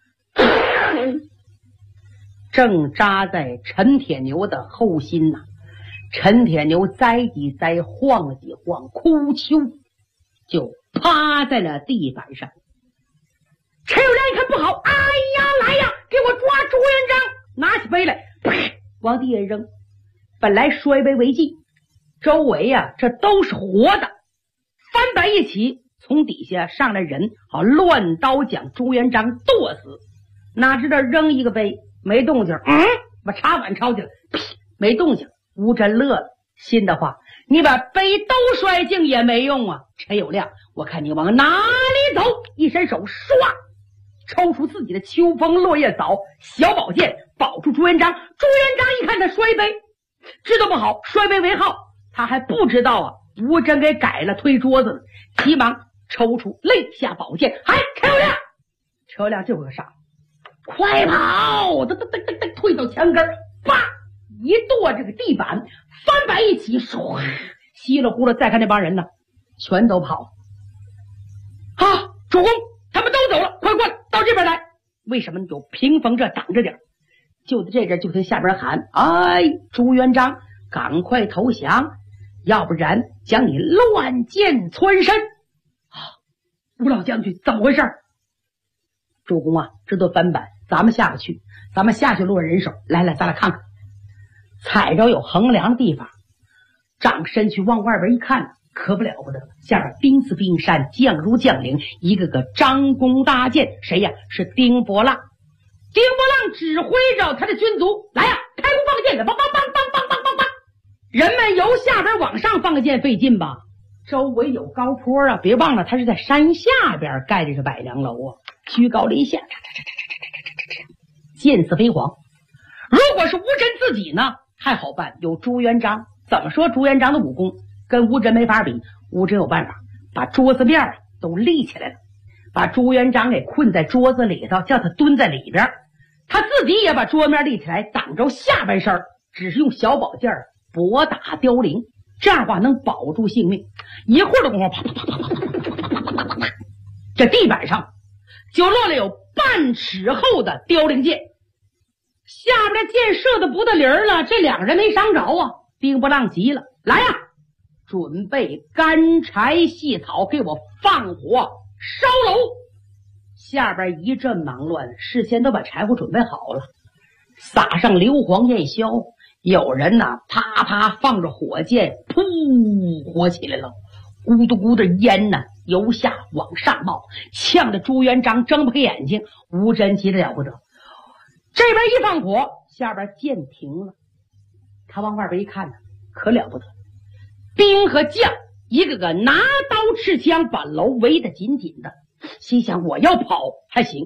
正扎在陈铁牛的后心呐，陈铁牛栽几栽，晃几晃，哭秋就趴在了地板上。陈友谅一看不好，哎呀，来呀，给我抓朱元璋！拿起杯来，啪，往地下扔。本来摔杯为记，周围呀，这都是活的，翻白一起，从底下上来人，好乱刀将朱元璋剁死。哪知道扔一个杯没动静，把茶碗抄起来，没动静。吴真乐了，心的话，你把杯都摔净也没用啊！陈友谅，我看你往哪里走？一伸手，唰，抽出自己的秋风落叶扫小宝剑，保住朱元璋。朱元璋一看他摔杯，知道不好，摔杯为号，他还不知道啊，吴真给改了，推桌子了，急忙抽出肋下宝剑，嗨，陈友谅！陈友谅这回傻了，快跑！噔噔噔噔噔，退到墙根，叭一跺这个地板，翻白一起，唰，稀里糊涂。再看这帮人呢，全都跑了。啊，主公，他们都走了，快过来，到这边来！为什么有屏风这挡着点？就在这阵，就听下边喊：“哎，朱元璋，赶快投降，要不然将你乱箭穿身！”啊，吴老将军，怎么回事？主公啊，这都翻版，咱们下不去，咱们下去落人手。来来，咱俩看看。踩着有横梁的地方，长身去往外边一看，可不了不得了，下边兵似冰山，将如将领，一个个张弓搭箭。谁呀？是丁伯浪。丁伯浪指挥着他的军卒，来呀，开弓放箭的，梆梆梆梆梆梆梆梆。人们由下边往上放个箭费劲吧，周围有高坡啊，别忘了他是在山下边盖的是百梁楼啊，居高临下，箭似飞蝗。如果是吴真自己呢，还好办，有朱元璋。怎么说朱元璋的武功跟吴真没法比，吴真有办法，把桌子面都立起来了，把朱元璋给困在桌子里头，叫他蹲在里边，他自己也把桌面立起来，挡着下半身，只是用小宝剑搏打凋零，这样的话能保住性命。一会儿的功夫，啪啪啪啪啪啪啪啪，这地板上就落了有半尺厚的凋零箭，下边的箭射的不得灵了，这两人没伤着啊。丁伯浪急了，来呀，准备干柴细草，给我放火烧楼。下边一阵忙乱，事先都把柴火准备好了，撒上硫磺焰硝，有人呢啪啪放着火箭，噗，火起来了，咕嘟咕嘟烟呢由下往上冒，呛得朱元璋睁不开眼睛。吴真急得了不得，这边一放火，下边箭停了，他往外边一看呢，可了不得，兵和将一个个拿刀持枪，把楼围得紧紧的，心想我要跑还行，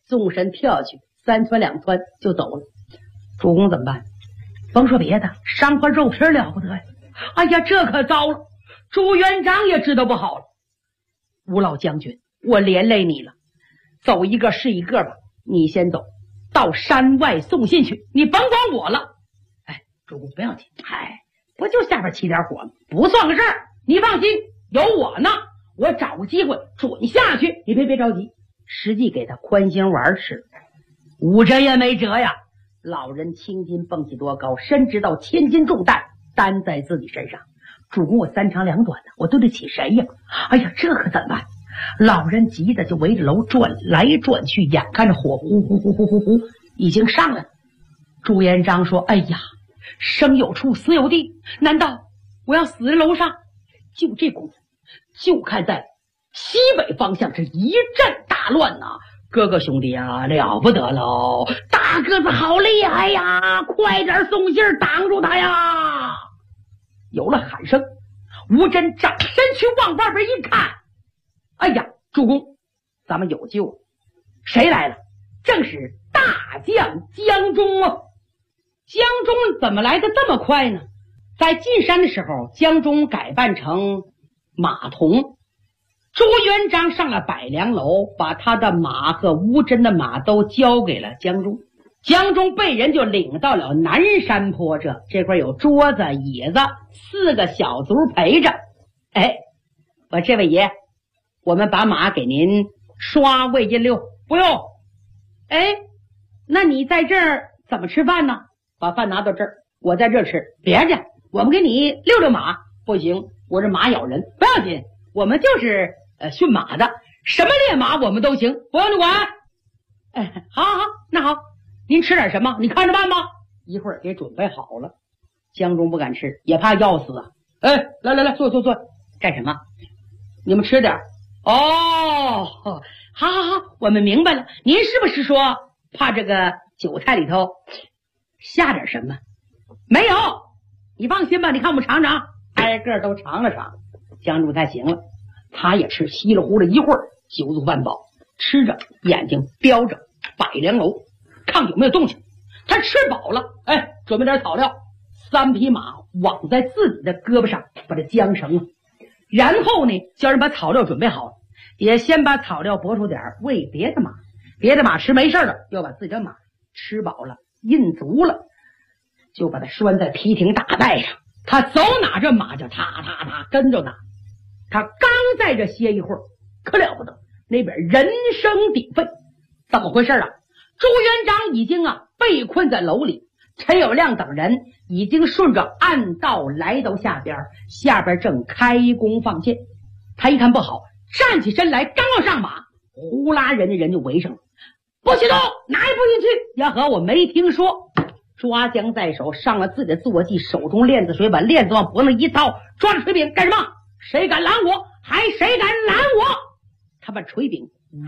纵身跳去，3窜2窜就走了。主公怎么办？甭说别的，伤块肉皮了不得呀！哎呀，这可糟了！朱元璋也知道不好了。吴老将军，我连累你了，走一个是一个吧。你先走，到山外送信去，你甭管我了。哎，主公不要紧，不就下边起点火吗？不算个事儿。你放心，有我呢，我找个机会准下去。你别着急，实际给他宽心丸吃。武则也没辙呀。老人青筋蹦起多高，深知道千斤重担担在自己身上。主公，我3长2短的，我对得起谁呀？哎呀，这可怎么办？老人急得就围着楼转来转去，眼看着火呼呼呼呼呼呼已经上来了。朱元璋说：“哎呀，生有处，死有地，难道我要死在楼上？”就这功夫，就看在西北方向是一阵大乱呐！哥哥兄弟啊，了不得喽！大个子好厉害呀，快点送信挡住他呀！有了喊声，吴真转身去往外边一看，哎呀，主公，咱们有救了！谁来了？正是大将江忠啊！江忠怎么来的这么快呢？在进山的时候，江忠改扮成马童。朱元璋上了百梁楼，把他的马和吴真的马都交给了江忠。江忠被人就领到了南山坡这块有桌子椅子，4个小卒陪着。哎，我这位爷，我们把马给您刷魏金溜。不用。哎，那你在这儿怎么吃饭呢？把饭拿到这儿，我在这儿吃。别介，我们给你溜溜马。不行，我这马咬人。不要紧，我们就是驯马的，什么烈马我们都行，不用你管。哎，好，那好，您吃点什么？你看着办吧。一会儿给准备好了。江忠不敢吃，也怕要死啊。哎，来，坐，干什么？你们吃点。哦，好，我们明白了。您是不是说怕这个韭菜里头下点什么？没有，你放心吧。你看我们尝尝，挨个都尝了尝。江忠才行了。他也吃，稀里糊涂一会儿酒足饭饱，吃着眼睛标着百梁楼，看有没有动静。他吃饱了，哎，准备点草料，3匹马网在自己的胳膊上，把这缰绳，然后呢叫人把草料准备好了，也先把草料拨出点喂别的马，别的马吃没事了，要把自己的马吃饱了印足了，就把它拴在皮挺大带上。他走哪这马就踏跟着哪。他刚在这歇一会儿，可了不得，那边人声鼎沸。怎么回事啊？朱元璋已经被困在楼里，陈友谅等人已经顺着暗道来到下边正开弓放箭。他一看不好，站起身来，刚要上马，呼啦人就围上了。不许动，哪也不许去！要和我没听说。抓将在手，上了自己的坐骑，手中链子水把链子往脖子一套，抓着锤柄干什么？谁敢拦我？还谁敢拦我？他把锤柄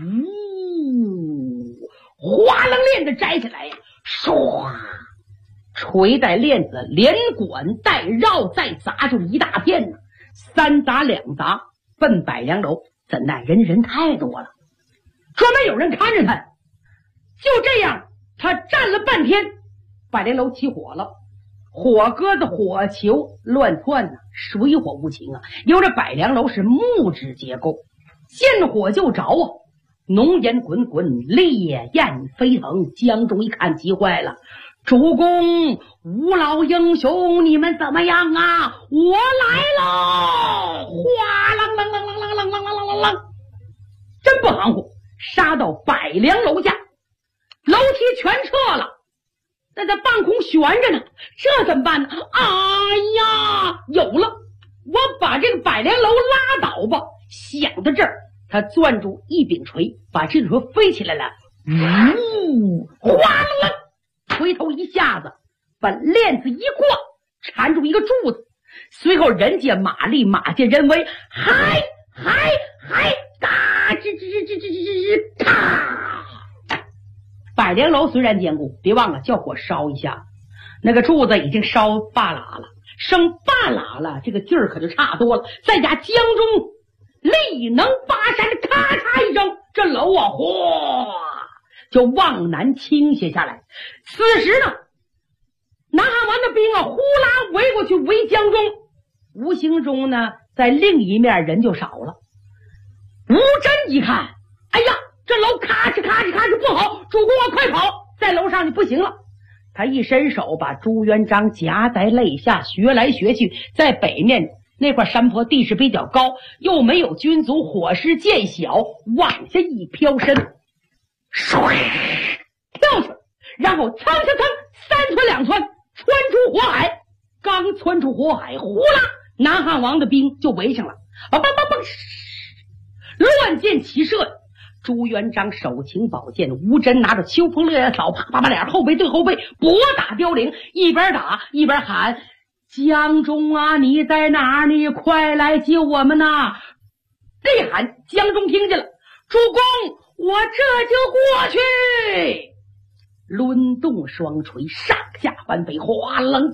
哗楞链子摘起来呀，唰，锤带链子连滚带绕再砸，就是一大片呢。3砸2砸，奔百梁楼。怎奈人太多了，专门有人看着他。就这样，他站了半天，百梁楼起火了。火鸽子火球乱窜呢，水火无情啊！由这百梁楼是木质结构，见火就着啊，浓烟滚滚，烈焰飞腾。江忠一看急坏了，主公，吴老英雄，你们怎么样啊？我来喽！哗啷啷啷啷啷啷啷啷啷啷，真不含糊，杀到百梁楼下，楼梯全撤了。在半空悬着呢，这怎么办呢？哎呀，有了，我把这个百梁楼拉倒吧。想到这儿，他攥住一柄锤，把这个锤飞起来了，哗啦啦，回头一下子把链子一挂，缠住一个柱子。随后人借马力，马借人为，嗨，嘎吱咔。百梁楼虽然坚固，别忘了叫火烧一下，那个柱子已经烧半拉了，生半拉了，这个劲儿可就差多了。再加江中力能拔山，咔嚓一声，这楼哗就往南倾斜下来。此时呢，南汉王的兵啊，呼啦围过去围江中，无形中呢，在另一面人就少了。吴真一看，哎呀，这楼咔哧咔哧咔哧不好，主公啊，快跑，在楼上就不行了。他一伸手把朱元璋夹在肋下，学来学去，在北面那块山坡地势比较高，又没有军卒，火势渐小，往下一飘身，唰跳去，然后蹭三窜两窜，窜出火海。刚窜出火海，呼啦，南汉王的兵就围上了，乱箭齐射。朱元璋手擎宝剑，吴真拿着秋风落叶扫，啪啪啪脸，后背对后背，搏打凋零，一边打一边喊：江中啊，你在哪儿？你快来救我们呐！这喊江中听见了，主公，我这就过去。抡动双锤，上下翻飞，哗楞，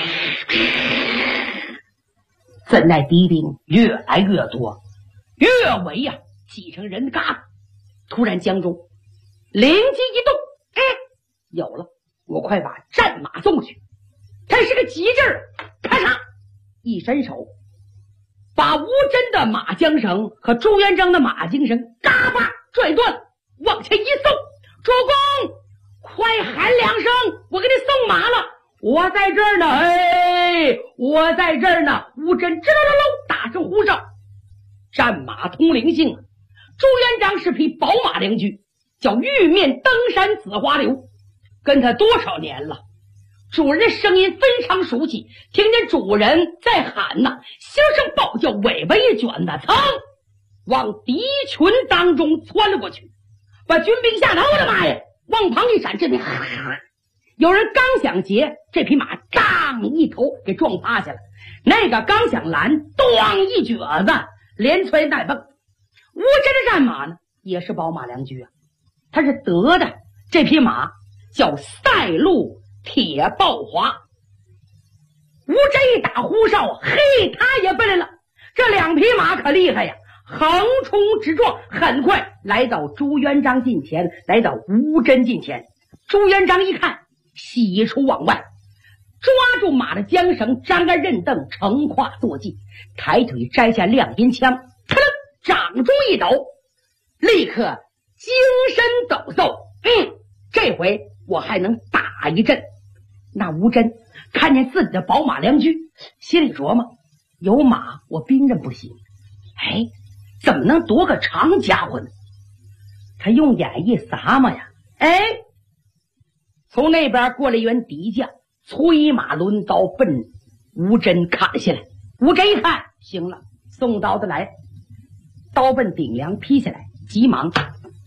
怎奈敌兵越来越多，越围呀，挤成人疙瘩。突然江中灵机一动，有了，我快把战马送去。他是个急劲儿，咔嚓一伸手，把吴真的马缰绳和朱元璋的马缰绳嘎巴拽断，往前一送，主公快喊两声，我给你送马了，我在这儿呢，我在这儿呢。吴真吱溜溜大声呼哨，战马通灵性。朱元璋是匹宝马良驹，叫玉面登山紫花流，跟他多少年了，主人的声音非常熟悉，听见主人在喊呐，心声暴叫，尾巴一卷呐，噌往敌群当中窜了过去，把军兵吓得我的妈呀，往旁一闪，这边有人刚想截，这匹马当一头给撞趴下了，那个刚想拦，咣一蹶子连窜带蹦。吴真的战马呢，也是宝马良驹啊，他是得的，这匹马叫赛路铁豹华。吴真一打呼哨，嘿，他也奔来了。这两匹马可厉害呀，横冲直撞，很快来到朱元璋近前，来到吴真近前。朱元璋一看，喜出望外，抓住马的缰绳，张开刃凳，乘胯坐骑，抬腿摘下亮银枪，咔楞掌中一抖，立刻精神抖擞。这回我还能打一阵。那吴真看见自己的宝马良驹，心里琢磨，有马我兵刃不行，怎么能夺个长家伙呢？他用眼一撒嘛呀，从那边过来一员敌将，催马抡刀奔吴真砍下来。吴真一看，行了，送刀的来，刀奔顶梁劈下来，急忙噌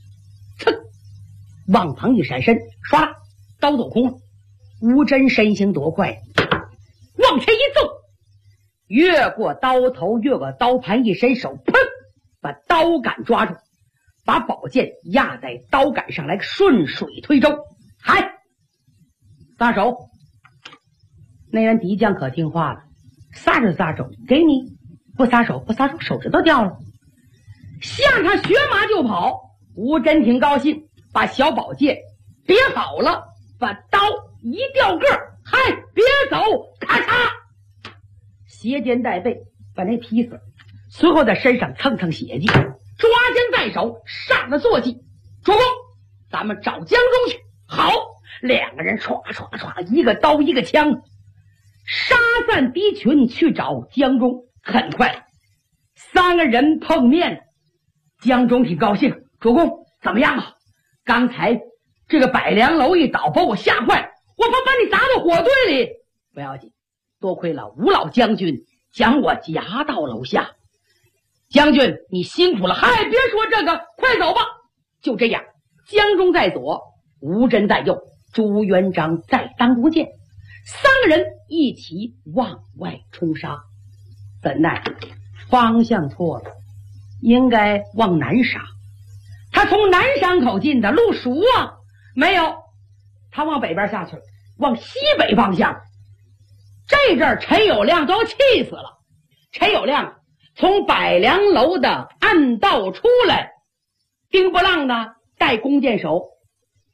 往旁一闪身，唰啦，刀走空了。吴真身形多快，往前一纵，越过刀头，越过刀盘，一伸手，砰，把刀杆抓住，把宝剑压在刀杆上来，顺水推舟，喊撒手。那员敌将可听话了，撒手撒手，给你，不撒手不撒手，手指头掉了。向上学马就跑。吴真挺高兴，把小宝剑别好了，把刀一掉个儿，嗨，别走，咔嚓，斜肩带背把那劈死，随后在身上蹭蹭血迹，抓针在手，上了坐骑。主公，咱们找江中去。好，两个人唰唰唰，一个刀一个枪，杀散敌群去找江中。很快三个人碰面了。江中挺高兴，主公怎么样啊？刚才这个百梁楼一倒，把我吓坏，我怕把你砸到火堆里。不要紧，多亏了吴老将军将我夹到楼下。将军你辛苦了，嗨，别说这个，快走吧。就这样，江中在左，吴真在右，朱元璋在当中间，三个人一起往外冲杀。怎奈方向错了，应该往南杀。他从南山口进的，路熟啊，没有，他往北边下去了，往西北方向。这阵陈友谅都要气死了。陈友谅从百梁楼的暗道出来，兵不浪呢带弓箭手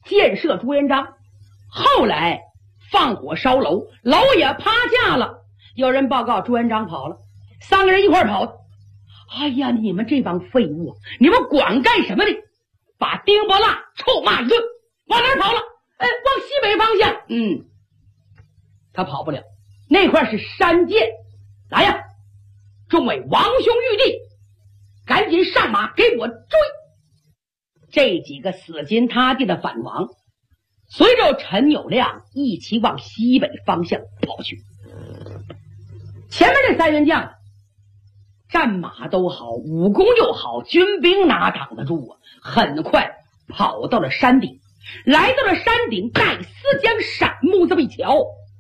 箭射朱元璋。后来放火烧楼，楼也趴下了。有人报告朱元璋跑了，3个人一块跑的。哎呀，你们这帮废物，你们管干什么的？把丁伯腊臭骂一顿。往哪儿跑了？往西北方向。他跑不了，那块是山涧。来呀，众位王兄玉帝，赶紧上马给我追！这几个死心塌地的反王随着陈友谅一起往西北方向跑去。前面这3员将战马都好，武功又好，军兵哪挡得住啊？很快跑到了山顶，来到了山顶，戴思江闪目这么一瞧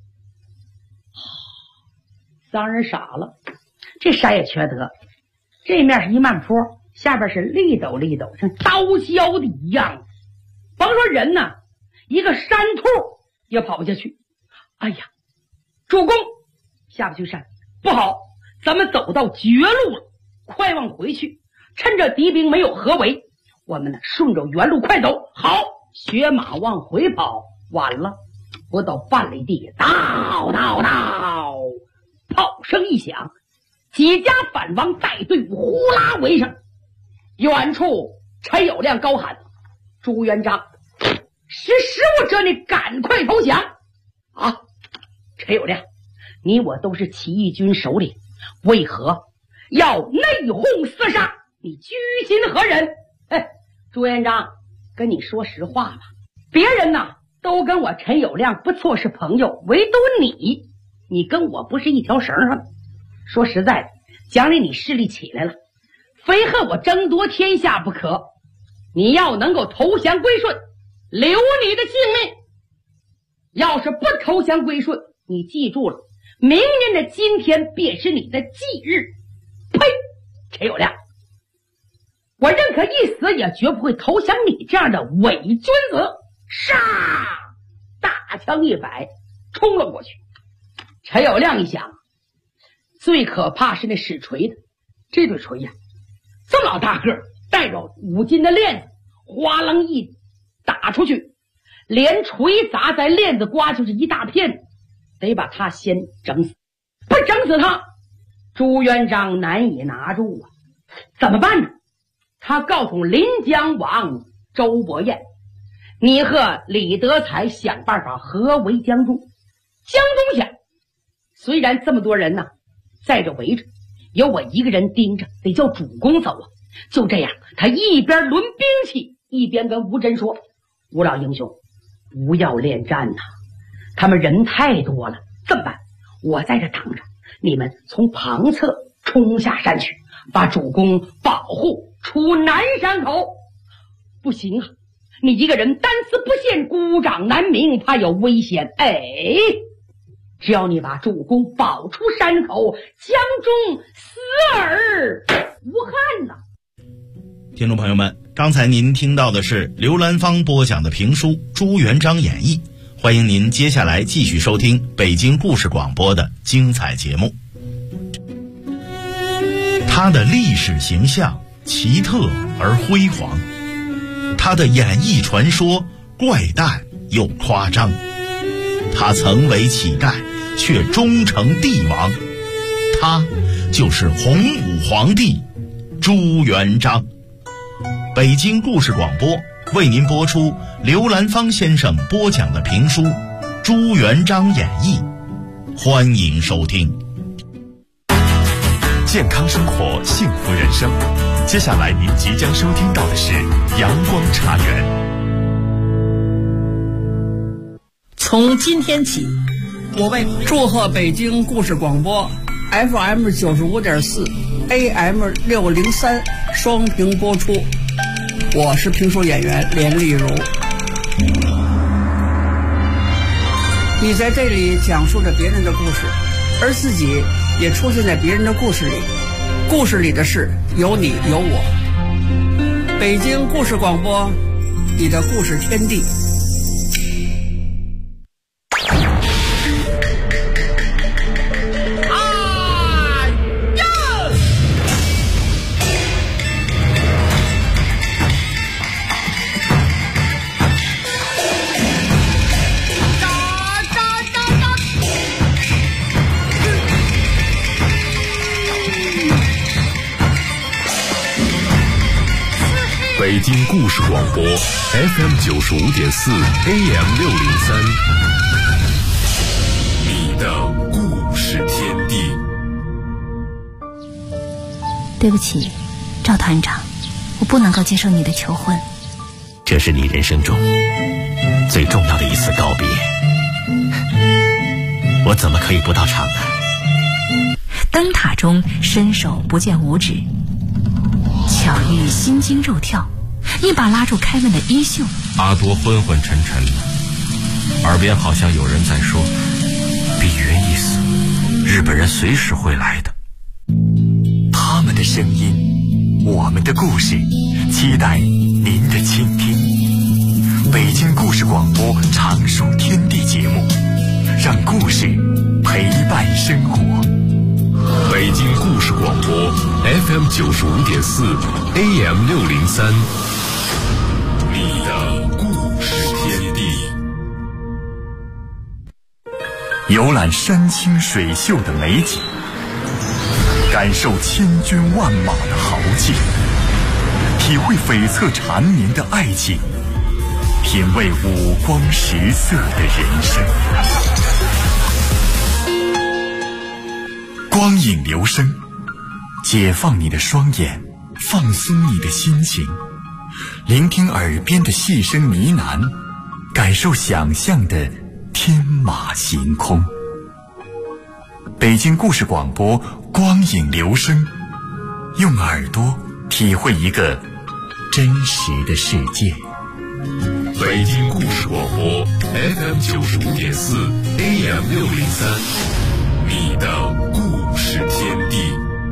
，3人傻了。这山也缺德，这面是一慢坡，下边是立陡立陡，像刀削的一样。甭说人呢，一个山兔也跑不下去。哎呀，主公下不去山，不好，咱们走到绝路了，快往回去，趁着敌兵没有合围，我们呢顺着原路快走。好，学马往回跑，晚了，不到半里地，到，炮声一响，几家反王带队伍呼啦围上。远处陈友谅高喊：朱元璋，识时务者你赶快投降啊！陈友谅，你我都是起义军首领，为何要内讧厮杀？你居心何人？朱元璋，跟你说实话吧，别人呢都跟我陈友谅不错是朋友，唯独你跟我不是一条绳上的。说实在的，将来你势力起来了，非和我争夺天下不可。你要能够投降归顺，留你的性命；要是不投降归顺，你记住了，明年的今天便是你的忌日。呸！陈友谅，我认可一死也绝不会投降你这样的伪君子。杀！大枪一摆，冲了过去。陈友谅一想，最可怕是那使锤的，这对锤呀，这么老大个，带着5斤的链子，哗楞一打出去，连锤砸在链子刮就是一大片，得把他先整死。不整死他，朱元璋难以拿住啊！怎么办呢？他告诉临江王周伯彦，你和李德才想办法合围江中。江中下虽然这么多人呢在这围着，有我一个人盯着，得叫主公走啊。就这样，他一边抡兵器，一边跟吴真说：吴老英雄，不要恋战呐，他们人太多了，这么办？我在这挡着，你们从旁侧冲下山去，把主公保护出南山口。不行啊，你一个人单丝不线，孤掌难鸣，怕有危险。只要你把主公保出山口，江中死而无憾呐。 听众朋友们，刚才您听到的是刘兰芳播讲的评书《朱元璋演义》，欢迎您接下来继续收听北京故事广播的精彩节目。他的历史形象奇特而辉煌，他的演义传说怪诞又夸张，他曾为乞丐却终成帝王，他就是洪武皇帝朱元璋。北京故事广播为您播出刘兰芳先生播讲的评书《朱元璋演义》，欢迎收听。 健康生活，幸福人生。接下来您即将收听到的是阳光茶园。 从今天起，我为祝贺北京故事广播 FM 95.4 AM 603双屏播出。我是评书演员连丽如。你在这里讲述着别人的故事，而自己也出现在别人的故事里，故事里的事有你有我。北京故事广播，你的故事天地。 北京故事广播 FM 95.4 AM 603，你的故事天地。 对不起，赵团长，我不能够接受你的求婚。 这是你人生中最重要的一次告别，我怎么可以不到场呢？ 灯塔中伸手不见五指，巧遇心惊肉跳，一把拉住凯文的衣袖。 阿多昏昏沉沉的，耳边好像有人在说：比约一死，日本人随时会来的。 他们的声音，我们的故事，期待您的倾听。北京故事广播常书天地节目，让故事陪伴生活。 北京故事广播 FM 95.4 AM 603，你的故事天地。 游览山清水秀的美景，感受千军万马的豪气，体会悱恻缠绵的爱情，品味五光十色的人生。光影留声，解放你的双眼，放松你的心情，聆听耳边的细声呢喃，感受想象的天马行空。北京故事广播，光影留声，用耳朵体会一个真实的世界。 北京故事广播 FM 95.4 AM 603，你的故事天地。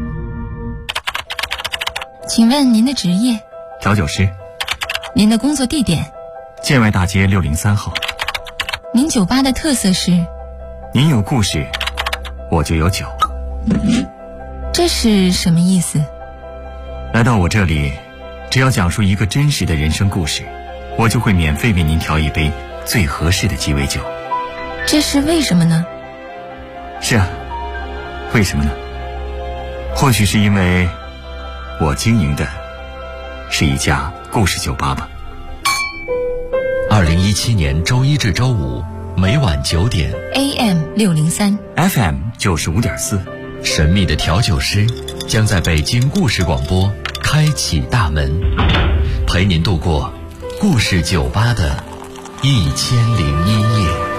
请问您的职业？ 调酒师。 您的工作地点？ 建外大街603号。 您酒吧的特色是？ 您有故事，我就有酒。 这是什么意思？ 来到我这里，只要讲述一个真实的人生故事，我就会免费为您调一杯最合适的鸡尾酒。 这是为什么呢？ 是啊，为什么呢？或许是因为我经营的是一家故事酒吧吧。 2017年周一至周五每晚9点 AM 603 FM 95.4， 神秘的调酒师将在北京故事广播开启大门，陪您度过故事酒吧的1001夜。